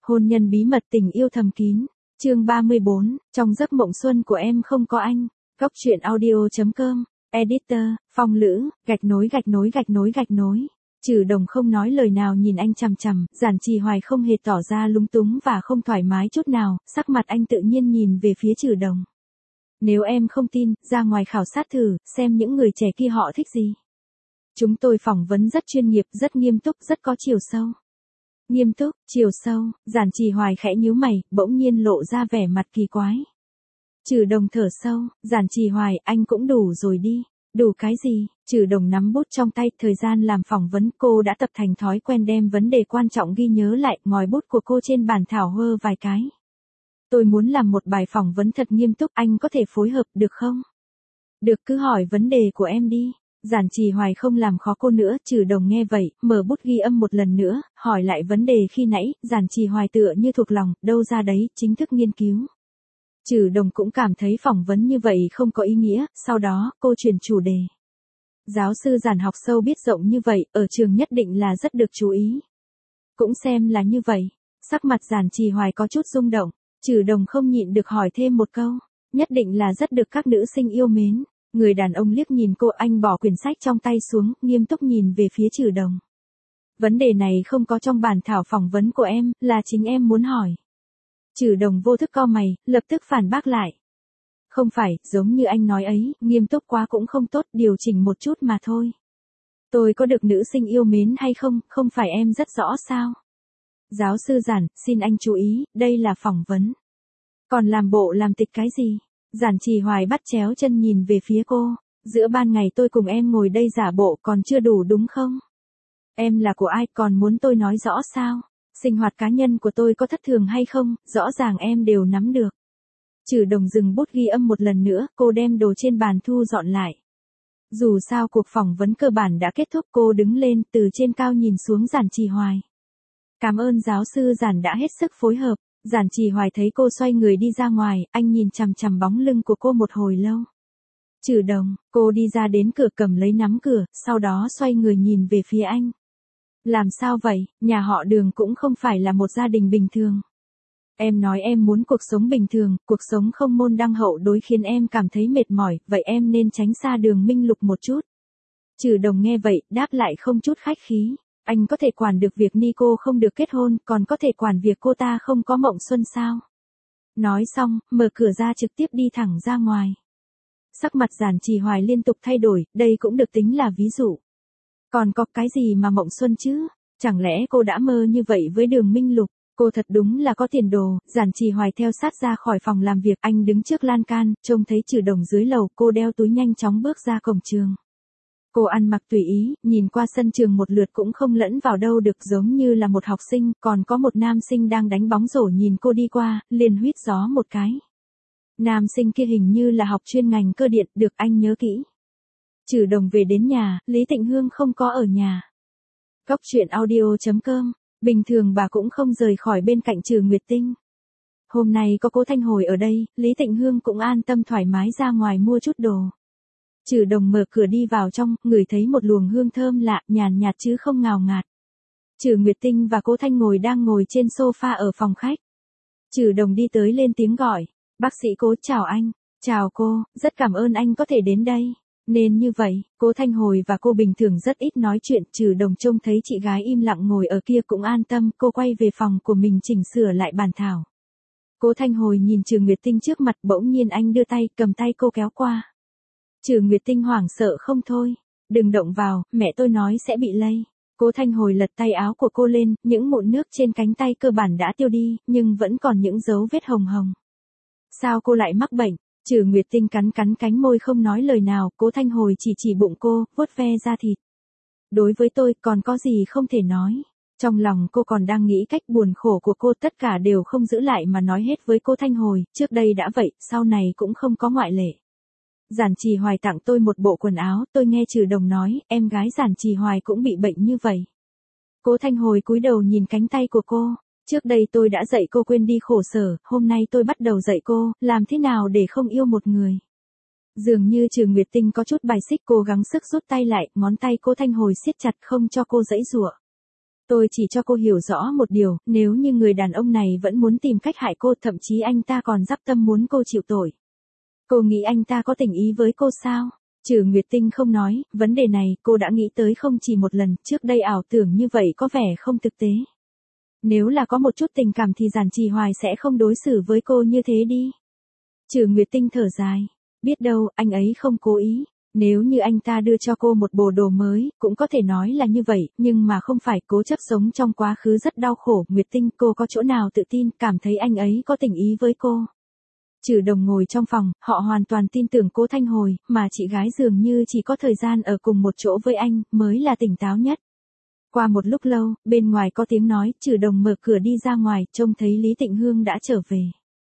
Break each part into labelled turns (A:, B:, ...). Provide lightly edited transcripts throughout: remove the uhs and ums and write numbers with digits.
A: Hôn nhân bí mật tình yêu thầm kín. Chương 34, trong giấc mộng xuân của em không có anh. Góc truyện audio.com. Editor, Phong Lữ, gạch nối. Trừ Đồng không nói lời nào nhìn anh chằm chằm, Giản Trì Hoài không hề tỏ ra lúng túng và không thoải mái chút nào, sắc mặt anh tự nhiên nhìn về phía Trừ Đồng. Nếu em không tin, ra ngoài khảo sát thử, xem những người trẻ kia họ thích gì. Chúng tôi phỏng vấn rất chuyên nghiệp, rất nghiêm túc, rất có chiều sâu. Nghiêm túc, chiều sâu, Giản Trì Hoài khẽ nhíu mày, bỗng nhiên lộ ra vẻ mặt kỳ quái. Trừ Đồng thở sâu, Giản Trì Hoài, anh cũng đủ rồi đi. Đủ cái gì? Trừ Đồng nắm bút trong tay, thời gian làm phỏng vấn cô đã tập thành thói quen đem vấn đề quan trọng ghi nhớ lại, ngòi bút của cô trên bàn thảo hơ vài cái. Tôi muốn làm một bài phỏng vấn thật nghiêm túc, anh có thể phối hợp được không? Được, cứ hỏi vấn đề của em đi. Giản Trì Hoài không làm khó cô nữa, Trừ Đồng nghe vậy, mở bút ghi âm một lần nữa, hỏi lại vấn đề khi nãy, Giản Trì Hoài tựa như thuộc lòng, đâu ra đấy, chính thức nghiên cứu. Trừ Đồng cũng cảm thấy phỏng vấn như vậy không có ý nghĩa, sau đó, cô chuyển chủ đề. Giáo sư Giản học sâu biết rộng như vậy, ở trường nhất định là rất được chú ý. Cũng xem là như vậy, sắc mặt Giản Trì Hoài có chút rung động, Trừ Đồng không nhịn được hỏi thêm một câu, nhất định là rất được các nữ sinh yêu mến. Người đàn ông liếc nhìn cô, anh bỏ quyển sách trong tay xuống, nghiêm túc nhìn về phía Trừ Đồng. Vấn đề này không có trong bản thảo phỏng vấn của em, là chính em muốn hỏi. Trừ Đồng vô thức cau mày, lập tức phản bác lại. Không phải, giống như anh nói ấy, nghiêm túc quá cũng không tốt, điều chỉnh một chút mà thôi. Tôi có được nữ sinh yêu mến hay không, không phải em rất rõ sao? Giáo sư Giản, xin anh chú ý, đây là phỏng vấn. Còn làm bộ làm tịch cái gì? Giản Trì Hoài bắt chéo chân nhìn về phía cô. Giữa ban ngày tôi cùng em ngồi đây giả bộ còn chưa đủ đúng không? Em là của ai còn muốn tôi nói rõ sao? Sinh hoạt cá nhân của tôi có thất thường hay không, rõ ràng em đều nắm được. Trừ Đồng dừng bút ghi âm một lần nữa, cô đem đồ trên bàn thu dọn lại. Dù sao cuộc phỏng vấn cơ bản đã kết thúc, cô đứng lên từ trên cao nhìn xuống Giản Trì Hoài. Cảm ơn giáo sư Giản đã hết sức phối hợp. Giản Trì Hoài thấy cô xoay người đi ra ngoài, anh nhìn chằm chằm bóng lưng của cô một hồi lâu. Trừ Đồng, cô đi ra đến cửa cầm lấy nắm cửa, sau đó xoay người nhìn về phía anh. Làm sao vậy, nhà họ Đường cũng không phải là một gia đình bình thường. Em nói em muốn cuộc sống bình thường, cuộc sống không môn đăng hậu đối khiến em cảm thấy mệt mỏi, vậy em nên tránh xa Đường Minh Lục một chút. Trừ Đồng nghe vậy, đáp lại không chút khách khí. Anh có thể quản được việc Nico không được kết hôn, còn có thể quản việc cô ta không có mộng xuân sao? Nói xong, mở cửa ra trực tiếp đi thẳng ra ngoài. Sắc mặt Giản Trì Hoài liên tục thay đổi, đây cũng được tính là ví dụ. Còn có cái gì mà mộng xuân chứ? Chẳng lẽ cô đã mơ như vậy với Đường Minh Lục? Cô thật đúng là có tiền đồ. Giản Trì Hoài theo sát ra khỏi phòng làm việc, anh đứng trước lan can, trông thấy Trừ Đồng dưới lầu, cô đeo túi nhanh chóng bước ra cổng trường. Cô ăn mặc tùy ý, nhìn qua sân trường một lượt cũng không lẫn vào đâu được, giống như là một học sinh, còn có một nam sinh đang đánh bóng rổ nhìn cô đi qua, liền huýt gió một cái. Nam sinh kia hình như là học chuyên ngành cơ điện, được anh nhớ kỹ. Trừ Đồng về đến nhà, Lý Tịnh Hương không có ở nhà. Góc truyện audio.com, bình thường bà cũng không rời khỏi bên cạnh Trừ Nguyệt Tinh. Hôm nay có Cố Thanh Hồi ở đây, Lý Tịnh Hương cũng an tâm thoải mái ra ngoài mua chút đồ. Trừ Đồng mở cửa đi vào trong, ngửi thấy một luồng hương thơm lạ, nhàn nhạt chứ không ngào ngạt. Trừ Nguyệt Tinh và Cố Thanh đang ngồi trên sofa ở phòng khách. Trừ Đồng đi tới lên tiếng gọi, bác sĩ Cố, chào anh. Chào cô, rất cảm ơn anh có thể đến đây. Nên như vậy, Cố Thanh Hồi và cô bình thường rất ít nói chuyện, Trừ Đồng trông thấy chị gái im lặng ngồi ở kia cũng an tâm, cô quay về phòng của mình chỉnh sửa lại bàn thảo. Cố Thanh Hồi nhìn Trừ Nguyệt Tinh trước mặt, bỗng nhiên anh đưa tay, cầm tay cô kéo qua. Trừ Nguyệt Tinh hoảng sợ không thôi. Đừng động vào, mẹ tôi nói sẽ bị lây. Cố Thanh Hồi lật tay áo của cô lên, những mụn nước trên cánh tay cơ bản đã tiêu đi, nhưng vẫn còn những dấu vết hồng hồng. Sao cô lại mắc bệnh? Trừ Nguyệt Tinh cắn cánh môi không nói lời nào, Cố Thanh Hồi chỉ bụng cô, vuốt ve da thịt. Đối với tôi, còn có gì không thể nói. Trong lòng cô còn đang nghĩ cách buồn khổ của cô, tất cả đều không giữ lại mà nói hết với Cố Thanh Hồi, trước đây đã vậy, sau này cũng không có ngoại lệ. Giản Trì Hoài tặng tôi một bộ quần áo, tôi nghe Trừ Đồng nói, em gái Giản Trì Hoài cũng bị bệnh như vậy. Cố Thanh Hồi cúi đầu nhìn cánh tay của cô, trước đây tôi đã dạy cô quên đi khổ sở, hôm nay tôi bắt đầu dạy cô, làm thế nào để không yêu một người. Dường như Trừ Nguyệt Tinh có chút bài xích, cố gắng sức rút tay lại, ngón tay Cố Thanh Hồi siết chặt không cho cô giãy giụa. Tôi chỉ cho cô hiểu rõ một điều, nếu như người đàn ông này vẫn muốn tìm cách hại cô, thậm chí anh ta còn dắp tâm muốn cô chịu tội. Cô nghĩ anh ta có tình ý với cô sao? Trừ Nguyệt Tinh không nói, vấn đề này cô đã nghĩ tới không chỉ một lần, trước đây ảo tưởng như vậy có vẻ không thực tế. Nếu là có một chút tình cảm thì Giản Trì Hoài sẽ không đối xử với cô như thế đi. Trừ Nguyệt Tinh thở dài, biết đâu anh ấy không cố ý. Nếu như anh ta đưa cho cô một bộ đồ mới, cũng có thể nói là như vậy, nhưng mà không phải. Cố chấp sống trong quá khứ rất đau khổ. Nguyệt Tinh, cô có chỗ nào tự tin, cảm thấy anh ấy có tình ý với cô? Trừ Đồng ngồi trong phòng, họ hoàn toàn tin tưởng Cố Thanh Hồi, mà chị gái dường như chỉ có thời gian ở cùng một chỗ với anh, mới là tỉnh táo nhất. Qua một lúc lâu, bên ngoài có tiếng nói, Trừ Đồng mở cửa đi ra ngoài, trông thấy Lý Tịnh Hương đã trở về.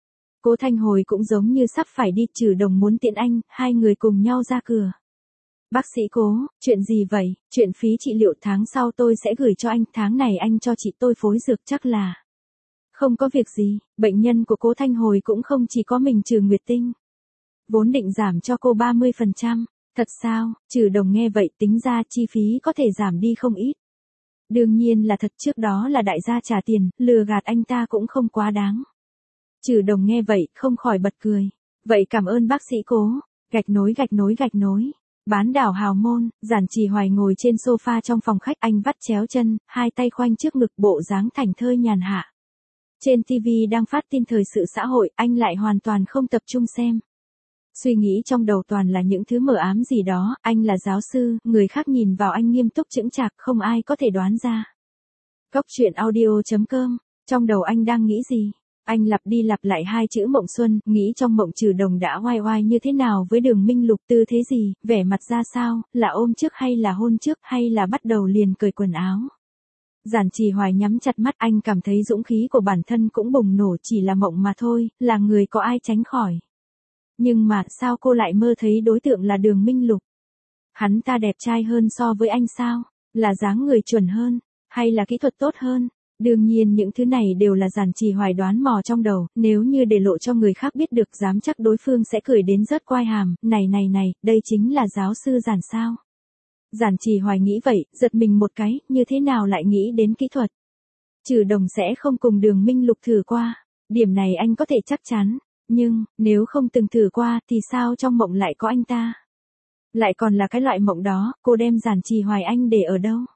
A: Cố Thanh Hồi cũng giống như sắp phải đi, Trừ Đồng muốn tiễn anh, hai người cùng nhau ra cửa. Bác sĩ Cố, chuyện gì vậy? Chuyện phí trị liệu tháng sau tôi sẽ gửi cho anh, tháng này anh cho chị tôi phối dược chắc là. Không có việc gì, bệnh nhân của Cố Thanh Hồi cũng không chỉ có mình Trừ Nguyệt Tinh. Vốn định giảm cho cô 30%, thật sao? Trừ Đồng nghe vậy tính ra chi phí có thể giảm đi không ít. Đương nhiên là thật, trước đó là đại gia trả tiền, lừa gạt anh ta cũng không quá đáng. Trừ Đồng nghe vậy, không khỏi bật cười. Vậy cảm ơn bác sĩ Cố. Gạch nối gạch nối gạch nối. Bán đảo Hào Môn, Giản Trì Hoài ngồi trên sofa trong phòng khách, anh vắt chéo chân, hai tay khoanh trước ngực, bộ dáng thảnh thơi nhàn hạ. Trên TV đang phát tin thời sự xã hội, anh lại hoàn toàn không tập trung xem. Suy nghĩ trong đầu toàn là những thứ mờ ám gì đó, anh là giáo sư, người khác nhìn vào anh nghiêm túc chững chạc, không ai có thể đoán ra. Góc truyện audio.com, trong đầu anh đang nghĩ gì? Anh lặp đi lặp lại hai chữ Mộng Xuân, nghĩ trong mộng Trừ Đồng đã oai oai như thế nào với Đường Minh Lục, tư thế gì, vẻ mặt ra sao, là ôm trước hay là hôn trước hay là bắt đầu liền cởi quần áo. Giản Trì Hoài nhắm chặt mắt, anh cảm thấy dũng khí của bản thân cũng bùng nổ, chỉ là mộng mà thôi, là người có ai tránh khỏi. Nhưng mà sao cô lại mơ thấy đối tượng là Đường Minh Lục? Hắn ta đẹp trai hơn so với anh sao? Là dáng người chuẩn hơn? Hay là kỹ thuật tốt hơn? Đương nhiên những thứ này đều là Giản Trì Hoài đoán mò trong đầu, nếu như để lộ cho người khác biết được, dám chắc đối phương sẽ cười đến rớt quai hàm, này, đây chính là giáo sư Giản sao? Giản Trì Hoài nghĩ vậy, giật mình một cái, như thế nào lại nghĩ đến kỹ thuật? Trừ Đồng sẽ không cùng Đường Minh Lục thử qua, điểm này anh có thể chắc chắn, nhưng, nếu không từng thử qua thì sao trong mộng lại có anh ta? Lại còn là cái loại mộng đó, cô đem Giản Trì Hoài anh để ở đâu?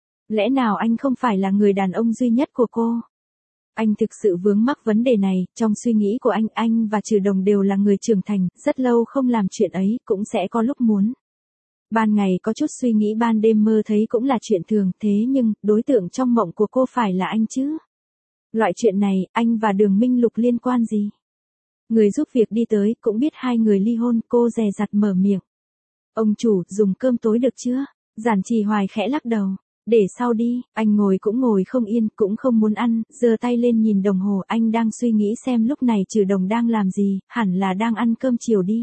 A: Lẽ nào anh không phải là người đàn ông duy nhất của cô? Anh thực sự vướng mắc vấn đề này, trong suy nghĩ của anh và Trừ Đồng đều là người trưởng thành, rất lâu không làm chuyện ấy, cũng sẽ có lúc muốn. Ban ngày có chút suy nghĩ, ban đêm mơ thấy cũng là chuyện thường, thế nhưng, đối tượng trong mộng của cô phải là anh chứ? Loại chuyện này, anh và Đường Minh Lục liên quan gì? Người giúp việc đi tới, cũng biết hai người ly hôn, cô dè dặt mở miệng. Ông chủ, dùng cơm tối được chưa? Giản Trì Hoài khẽ lắc đầu. Để sau đi, anh ngồi cũng ngồi không yên, cũng không muốn ăn, giơ tay lên nhìn đồng hồ, anh đang suy nghĩ xem lúc này Trừ Đồng đang làm gì, hẳn là đang ăn cơm chiều đi.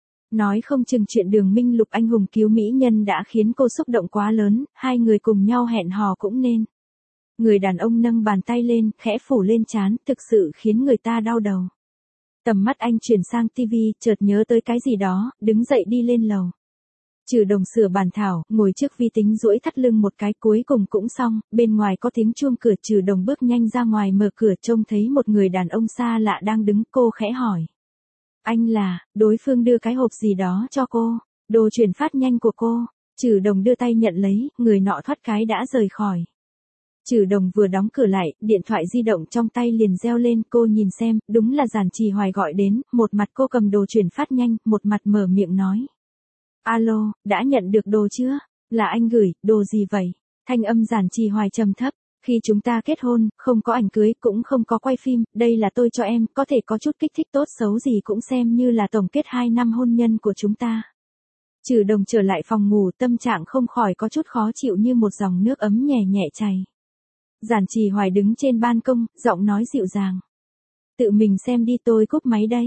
A: Nói không chừng chuyện Đường Minh Lục anh hùng cứu mỹ nhân đã khiến cô xúc động quá lớn, hai người cùng nhau hẹn hò cũng nên. Người đàn ông nâng bàn tay lên, khẽ phủ lên trán, thực sự khiến người ta đau đầu. Tầm mắt anh chuyển sang tivi, chợt nhớ tới cái gì đó, đứng dậy đi lên lầu. Trừ Đồng sửa bàn thảo, ngồi trước vi tính duỗi thắt lưng một cái, cuối cùng cũng xong, bên ngoài có tiếng chuông cửa, Trừ Đồng bước nhanh ra ngoài mở cửa, trông thấy một người đàn ông xa lạ đang đứng, cô khẽ hỏi. Anh là, đối phương đưa cái hộp gì đó cho cô, đồ chuyển phát nhanh của cô. Trừ Đồng đưa tay nhận lấy, người nọ thoát cái đã rời khỏi. Trừ Đồng vừa đóng cửa lại, điện thoại di động trong tay liền reo lên, cô nhìn xem, đúng là Giản Trì Hoài gọi đến, một mặt cô cầm đồ chuyển phát nhanh, một mặt mở miệng nói. Alo, đã nhận được đồ chưa? Là anh gửi, đồ gì vậy? Thanh âm Giản Trì Hoài trầm thấp. Khi chúng ta kết hôn, không có ảnh cưới, cũng không có quay phim, đây là tôi cho em, có thể có chút kích thích, tốt xấu gì cũng xem như là tổng kết 2 năm hôn nhân của chúng ta. Trừ Đồng trở lại phòng ngủ, tâm trạng không khỏi có chút khó chịu như một dòng nước ấm nhẹ nhẹ chảy. Giản Trì Hoài đứng trên ban công, giọng nói dịu dàng. Tự mình xem đi, tôi cúp máy đây.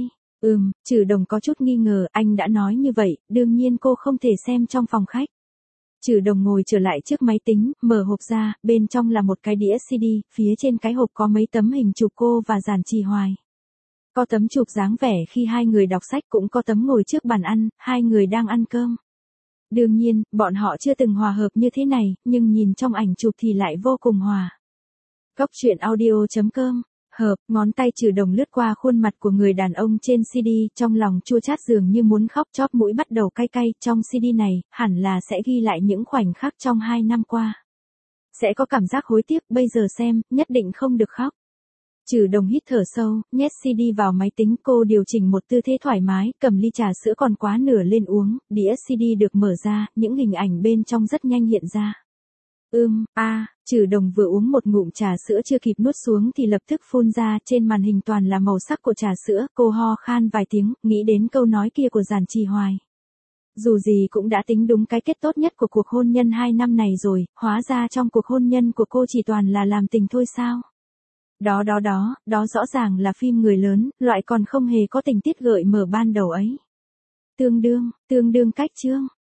A: Trừ Đồng có chút nghi ngờ, anh đã nói như vậy, đương nhiên cô không thể xem trong phòng khách. Trừ Đồng ngồi trở lại trước máy tính, mở hộp ra, bên trong là một cái đĩa CD, phía trên cái hộp có mấy tấm hình chụp cô và Giản Trì Hoài. Có tấm chụp dáng vẻ khi hai người đọc sách, cũng có tấm ngồi trước bàn ăn, hai người đang ăn cơm. Đương nhiên, bọn họ chưa từng hòa hợp như thế này, nhưng nhìn trong ảnh chụp thì lại vô cùng hòa. Góc truyện audio.com. Hợp, ngón tay Trừ Đồng lướt qua khuôn mặt của người đàn ông trên CD, trong lòng chua chát dường như muốn khóc, chóp mũi bắt đầu cay cay. Trong CD này, hẳn là sẽ ghi lại những khoảnh khắc trong 2 năm qua. Sẽ có cảm giác hối tiếc, bây giờ xem, nhất định không được khóc. Trừ Đồng hít thở sâu, nhét CD vào máy tính, cô điều chỉnh một tư thế thoải mái, cầm ly trà sữa còn quá nửa lên uống, đĩa CD được mở ra, những hình ảnh bên trong rất nhanh hiện ra. Trừ Đồng vừa uống một ngụm trà sữa chưa kịp nuốt xuống thì lập tức phun ra, trên màn hình toàn là màu sắc của trà sữa, cô ho khan vài tiếng, nghĩ đến câu nói kia của Giản Trì Hoài. Dù gì cũng đã tính đúng cái kết tốt nhất của cuộc hôn nhân 2 năm này rồi, hóa ra trong cuộc hôn nhân của cô chỉ toàn là làm tình thôi sao? Đó rõ ràng là phim người lớn, loại còn không hề có tình tiết gợi mở ban đầu ấy. Tương đương cách chương.